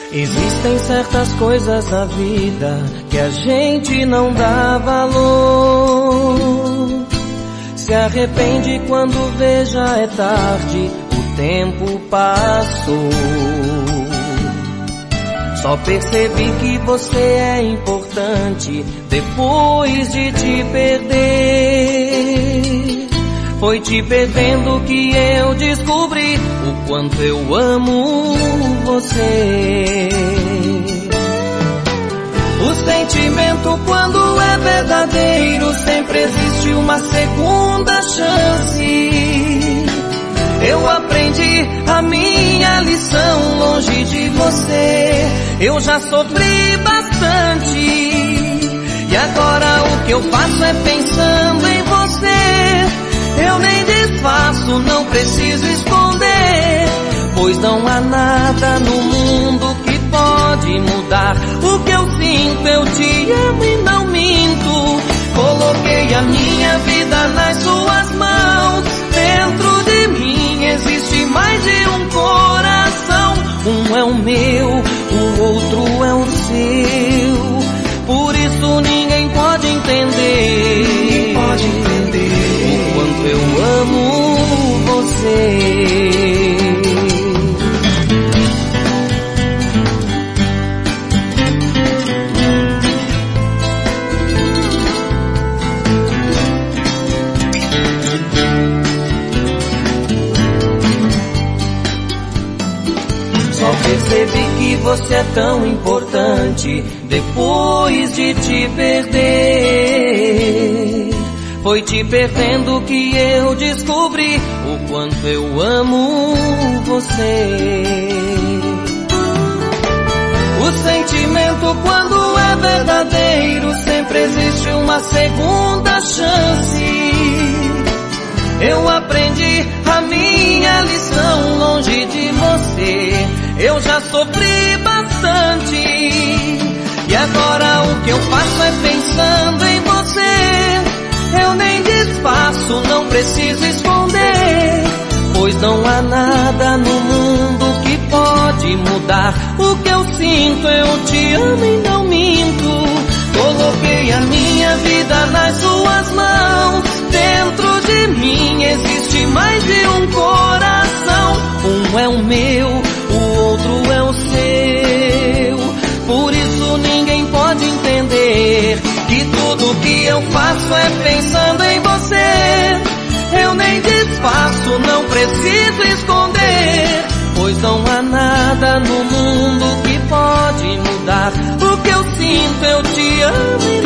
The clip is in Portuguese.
Existem certas coisas na vida que a gente não dá valor. Se arrepende quando vê já é tarde, o tempo passou. Só percebi que você é importante depois de te perder. Foi te perdendo que eu descobri o quanto eu amo você. O sentimento, quando é verdadeiro, sempre existe uma segunda chance. Eu aprendi a minha lição longe de você. Eu já sofri bastante e agora o que eu faço é pensando em você. Eu nem disfarço, não preciso esconder, pois não há nada no mundo que pode mudar o que eu sinto. Eu te amo e não minto. Coloquei a minha vida nas suas mãos. Dentro de mim existe mais de um coração. Um é o meu, o outro é o seu. Por isso ninguém pode entender, o quanto eu amo você. Só percebi que você é tão importante depois de te perder. Foi te perdendo que eu descobri o quanto eu amo você. O sentimento, quando é verdadeiro, sempre existe uma segunda chance. Eu aprendi a minha lição longe de você. Eu já sofri bastante e agora o que eu faço é pensando em você. Eu nem disfarço, não preciso esconder, pois não há nada no mundo que pode mudar o que eu sinto. Eu te amo e não minto. Coloquei a minha vida nas suas mãos. Dentro de mim existe mais de um coração. Um é o meu, o outro é o seu. Por isso ninguém pode entender que tudo que eu faço é pensando em você. Eu nem disfarço, não preciso esconder, pois não há nada no mundo que pode mudar o que eu sinto. Eu te amo.